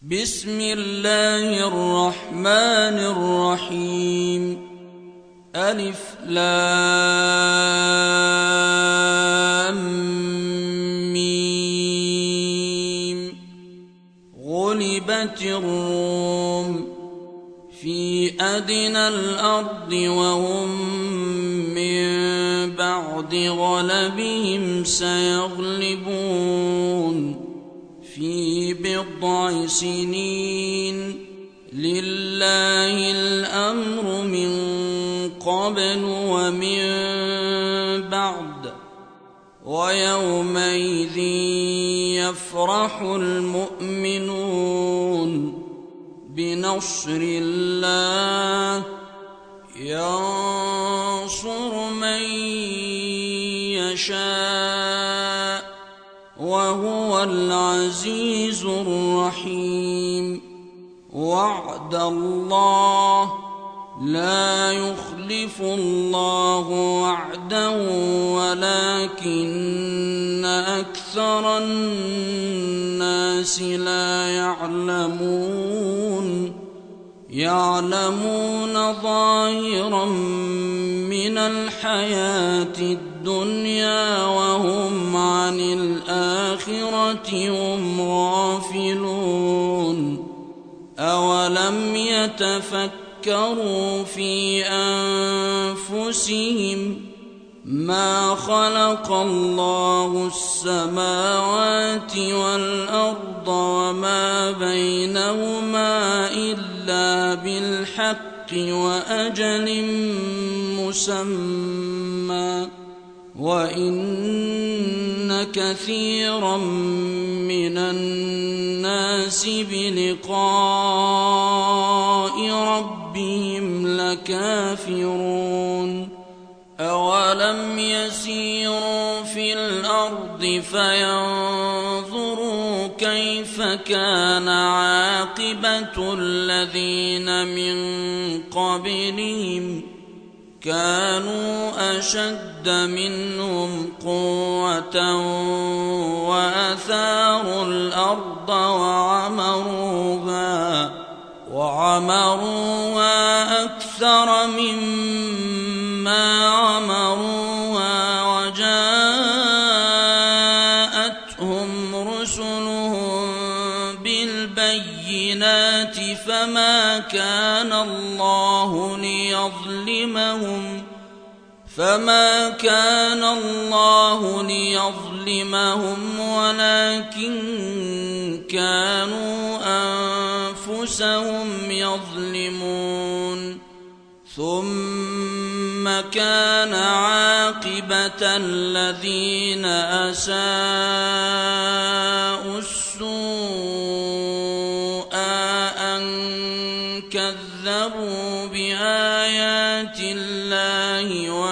بسم الله الرحمن الرحيم. ألف لام ميم. غلبت الروم في أدنى الأرض وهم من بعد غلبهم سيغلبون في بضع سنين. لله الأمر من قبل ومن بعد، ويومئذ يفرح المؤمنون بنصر الله ينصر من يشاء وهو العزيز الرحيم. وعد الله لا يخلف الله وعده ولكن أكثر الناس لا يعلمون ظاهرا من الحياة الدنيا وهم عن الآخرة هم غافلون. أولم يتفكروا في أنفسهم ما خلق الله السماوات والأرض وما بينهما إلا بالحق وأجل مسمى، وإن كثيرا من الناس بلقاء ربهم لكافرون. أولم يسيروا في الأرض فينظروا كيف كان عاقبة الذين من قبلهم كانوا أشد منهم قوة وأثاروا الأرض وعمروها أكثر مما عمروها وجاءتهم رسلهم بالبينات فما كان الله ليظلمهم ولكن كانوا أنفسهم يظلمون. ثم كان عاقبة الذين أساءوا السوء أن كذبوا بآيات الله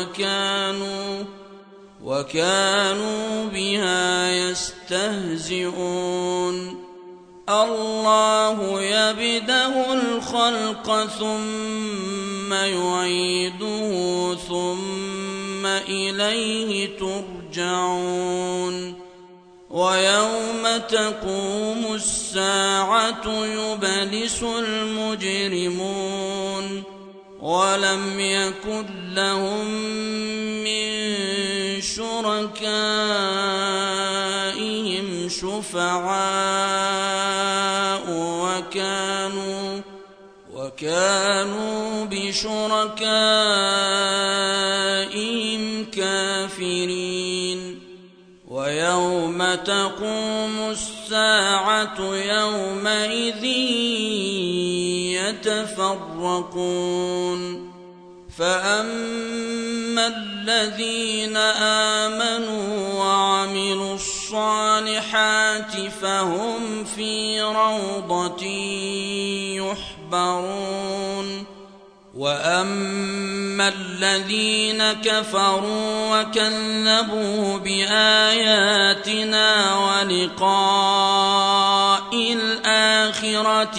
وكانوا بها يستهزئون. الله يبدأ الخلق ثم يعيده ثم إليه ترجعون. ويوم تقوم الساعة يبلس المجرمون ولم يكن لهم من شركائهم شفعاء وكانوا بشركائهم كافرين. ويوم تقوم الساعة يومئذ يتفرقون. فأما الذين آمنوا وعملوا الصالحات فهم في روضة يحبرون. وأما الذين كفروا وكذبوا بآياتنا ولقاء الآخرة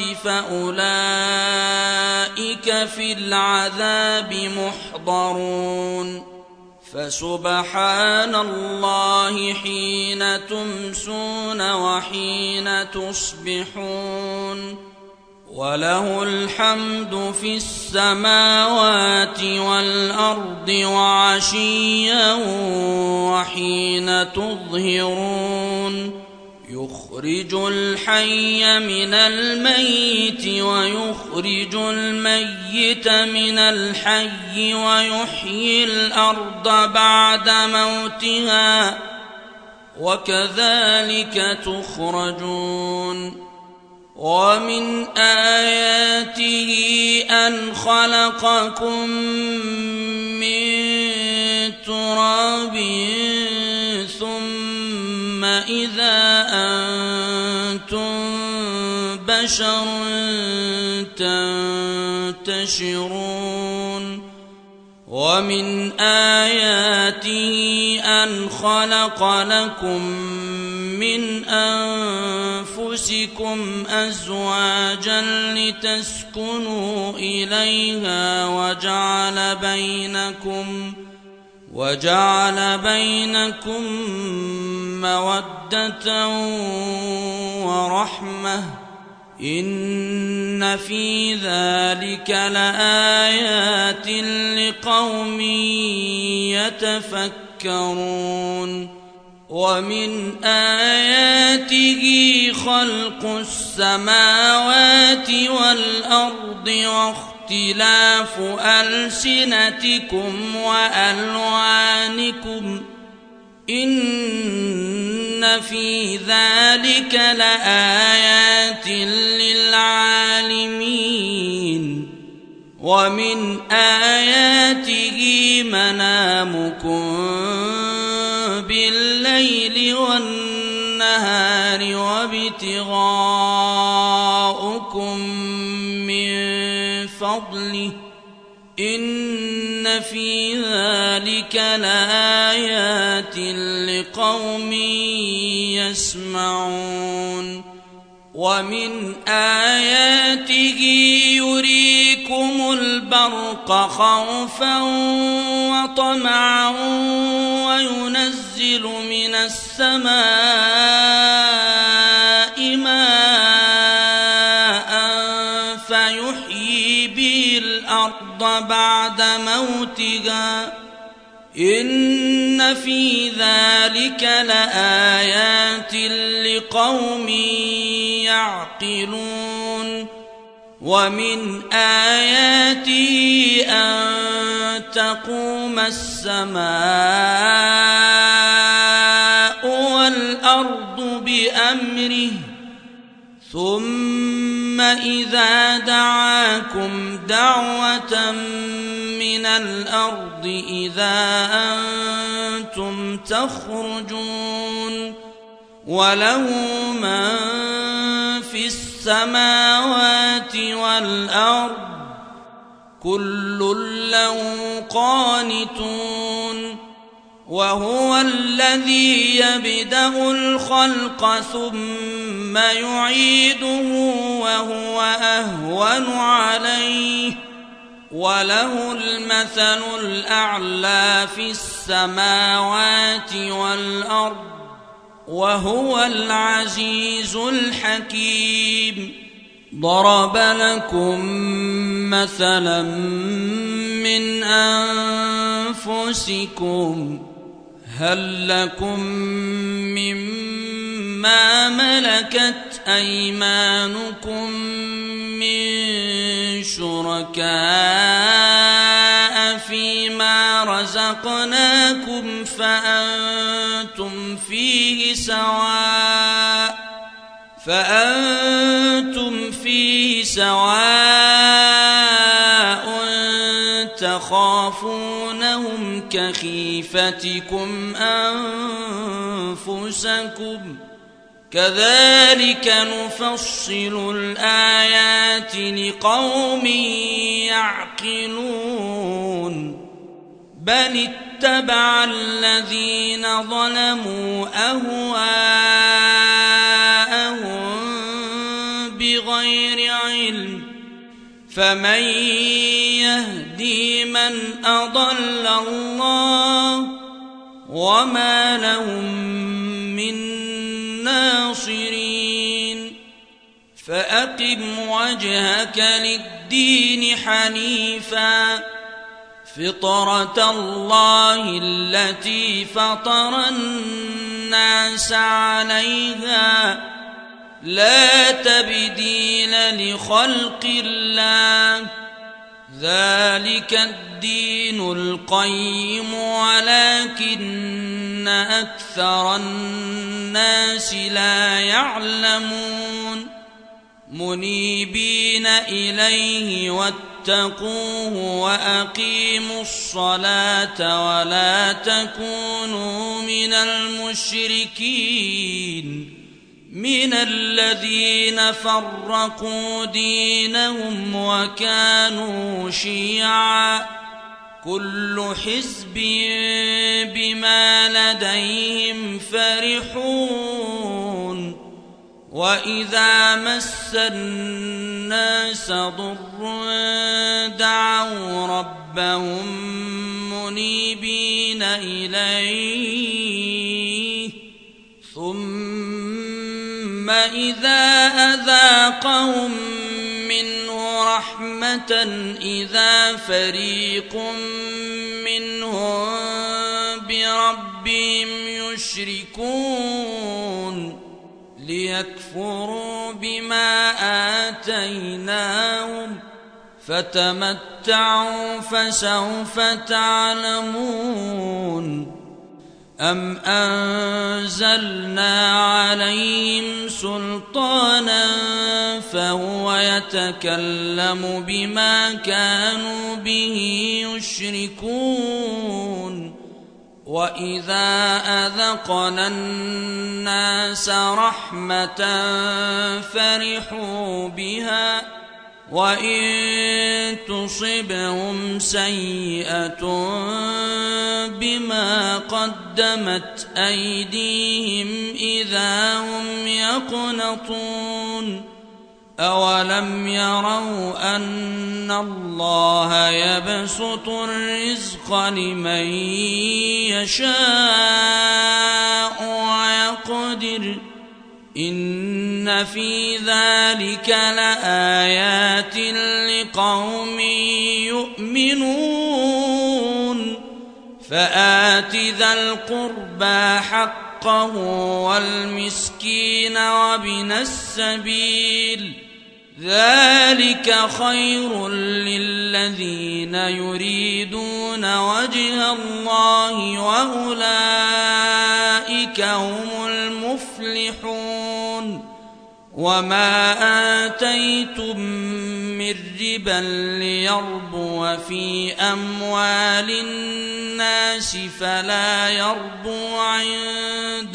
فأولئك في العذاب محضرون. فسبحان الله حين تمسون وحين تصبحون وله الحمد في السماوات والأرض وعشيا وحين تظهرون يخرج الحي من الميت ويخرج الميت من الحي ويحيي الأرض بعد موتها وكذلك تخرجون ومن آياته أن خلقكم من تراب ثم إذا أنتم بشر تنتشرون ومن آياته أن خلق لكم من أنفسكم أزواجا لتسكنوا إليها وجعل بينكم مودة ورحمة إن في ذلك لآيات لقوم يتفكرون ومن آياته خلق السماوات والأرض واختلاف ألسنتكم وألوانكم إن في ذلك لآيات للعالمين ومن آياته منامكم بالليل والنهار وابتغاؤكم من فضله إن في ذلك لآيات لقوم يسمعون ومن آياته يريكم البرق خوفا وطمعا وينزل من السماء ماء فيحيي به الأرض بعد موتها إن في ذلك لآيات لقوم يعقلون ومن آياته أن تقوم السماء والأرض بأمره ثم إذا دعاكم دعوة من الأرض إذا أنتم تخرجون وله من في السماوات والأرض كل له قانتون وهو الذي يبدأ الخلق ثم يعيده وهو أهون عليه وله المثل الأعلى في السماوات والأرض وهو العزيز الحكيم ضرب لكم مثلا من أنفسكم هل لكم مما ملكت أيمانكم من شركاء فيما رزقناكم فأنتم فيه سواء تخافونهم كخيفتكم أنفسكم كذلك نفصل الآيات لقوم يعقلون بل اتبع الذين ظلموا أهواءهم بغير علم فمن يهدي من أضل الله وما لهم من ناصرين فأقم وجهك للدين حنيفا فطرة الله التي فطر الناس عليها لا تبديل لخلق الله ذلك الدين القيم ولكن أكثر الناس لا يعلمون منيبين إليه واتقوه وأقيموا الصلاة ولا تكونوا من المشركين من الذين فرقوا دينهم وكانوا شيعا كل حزب بما لديهم فرحون وإذا مس الناس ضر دعوا ربهم منيبين إليه ثم إذا أذاقهم منه رحمة إذا فريق منهم بربهم يشركون ليكفروا بما آتيناهم فتمتعوا فسوف تعلمون أم أنزلنا عليهم سلطانا فهو يتكلم بما كانوا به يشركون وإذا أذقنا الناس رحمة فرحوا بها وإن تصبهم سيئة بما قدمت أيديهم إذا هم يقنطون أولم يروا أن الله يبسط الرزق لمن يشاء ويقدر إن في ذلك لآيات لقوم يؤمنون فآت ذا القربى حقه والمسكين وابن السبيل ذلك خير للذين يريدون وجه الله وأولئك هم المفلحون وما آتيتم من ربا ليربو في أموال الناس فلا يربو عند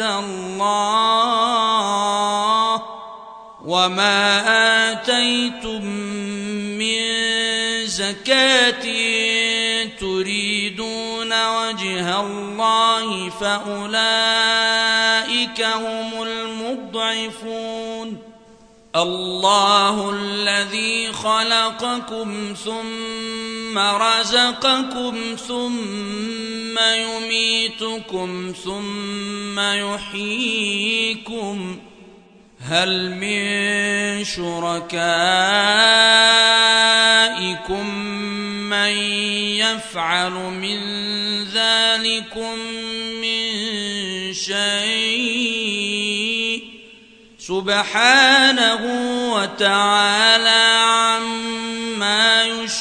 الله وما آتيتم من زكاة تريدون وجه الله فأولئك هم المضعفون الله الذي خلقكم ثم رزقكم ثم يميتكم ثم يحييكم هل من شركائكم من يفعل من ذلكم من شيء سبحانه وتعالى عما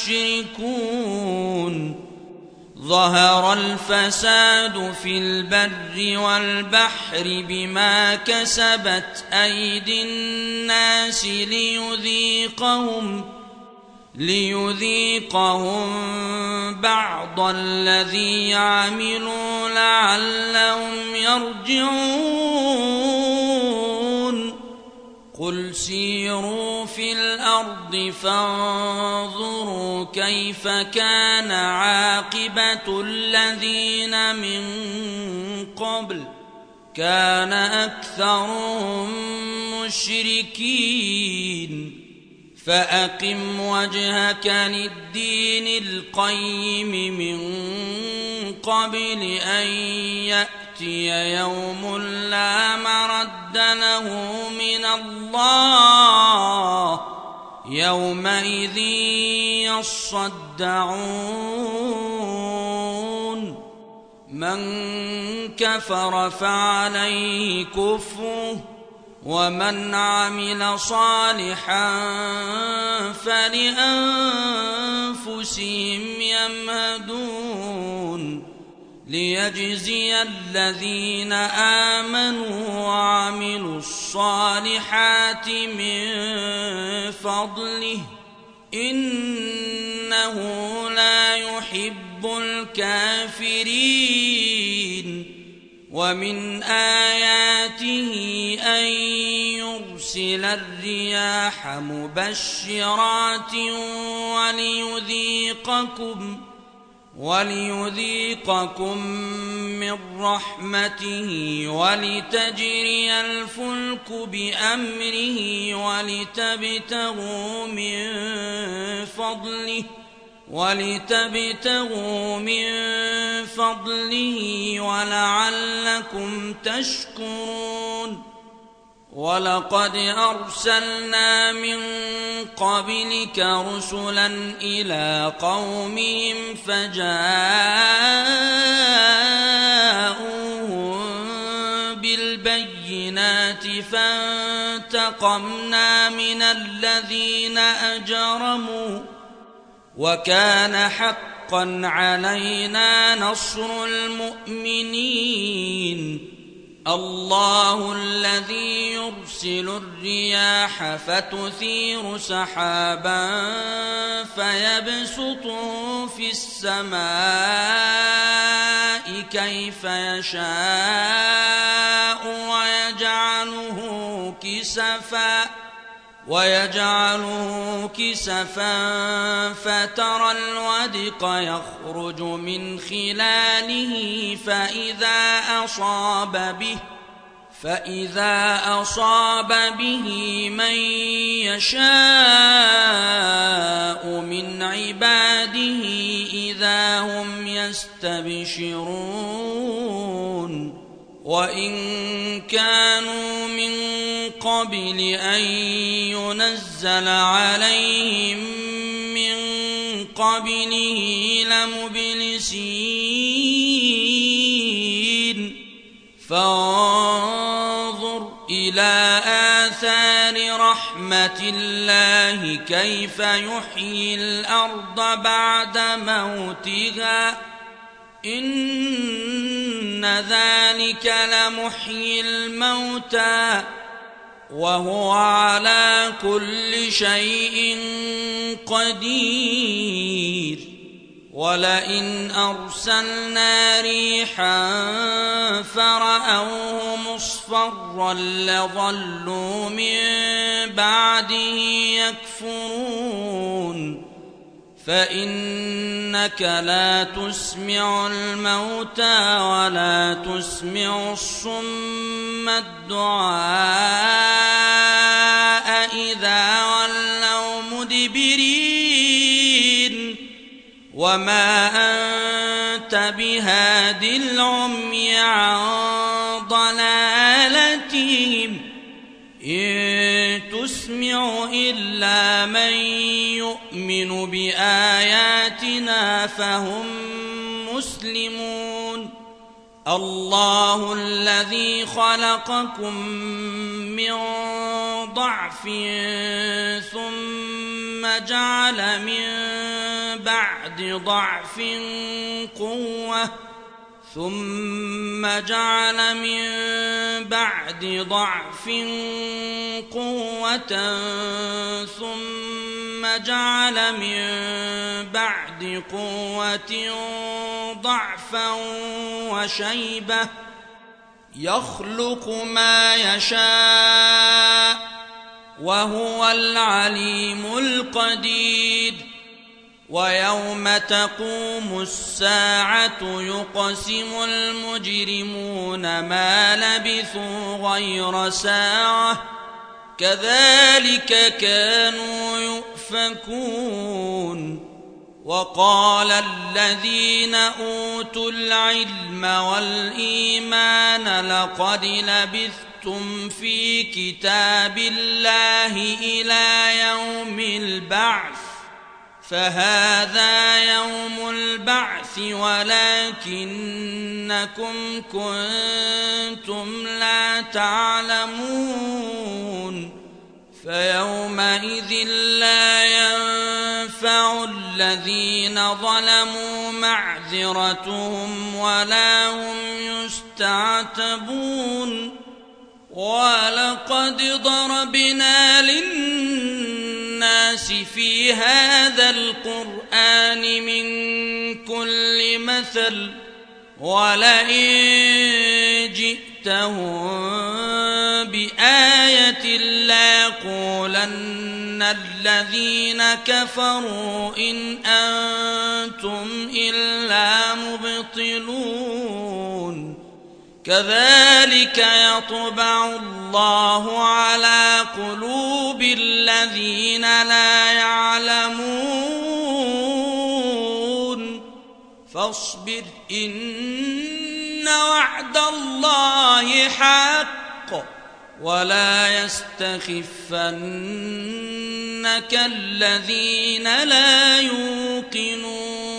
يشركون ظهر الفساد في البر والبحر بما كسبت أيدي الناس ليذيقهم بعض الذي عملوا لعلهم يرجعون قل سيروا في الأرض فانظروا كيف كان عاقبة الذين من قبل كان أكثرهم مشركين فأقم وجهك للدين القيم من قبل أن يأتي يوم لا مرد له من الله يومئذ يصدعون من كفر فعليه كفره ومن عمل صالحا فلأنفسهم يمهدون ليجزي الذين آمنوا وعملوا الصالحات من فضله إنه لا يحب الكافرين ومن آياته أن يرسل الرياح مبشرات وليذيقكم من رحمته ولتجري الفلك بأمره ولتبتغوا من فضله ولعلكم تشكرون ولقد أرسلنا من قبلك رسلا إلى قومهم فجاءوهم بالبينات فانتقمنا من الذين أجرموا وكان حقا علينا نصر المؤمنين الله الذي يرسل الرياح فتثير سحابا فيبسطه في السماء كيف يشاء ويجعله كسفا فترى الودق يخرج من خلاله فإذا أصاب به من يشاء من عباده إذا هم يستبشرون وإن كانوا من قبل أن ينزل عليهم من قبله لمبلسين فانظر إلى آثار رحمة الله كيف يحيي الأرض بعد موتها إن ذلك لمحيي الموتى وهو على كل شيء قدير ولئن أرسلنا ريحا فرأوه مصفرا لظلوا من بعده يكفرون فإنك لا تسمع الموتى ولا تسمع الصم الدعاء إذا ولوا مدبرين وما أنت بهاد العمي عن ضلالتهم إن تسمع إلا من يؤمن بآياتنا فهم مسلمون الله الذي خلقكم من ضعف ثم جعل من بعد ضعف قوة ثم جعل من بعد ضعف قوة ثم جعل من بعد قوة ضعفا وشيبة يخلق ما يشاء وهو العليم القدير ويوم تقوم الساعة يقسم المجرمون ما لبثوا غير ساعة كذلك كانوا يؤفكون وقال الذين أوتوا العلم والإيمان لقد لبثتم في كتاب الله إلى يوم البعث فهذا يوم البعث ولكنكم كنتم لا تعلمون فيومئذ لا ينفع الذين ظلموا معذرتهم ولا هم يستعتبون ولقد ضربنا للناس في هذا القرآن من كل مثل ولئن جئتهم بآية ليقولن الذين كفروا إن أنتم إلا مبطلون كذلك يطبع الله على قلوب الذين لا يعلمون فاصبر إن وعد الله حق ولا يستخفنك الذين لا يوقنون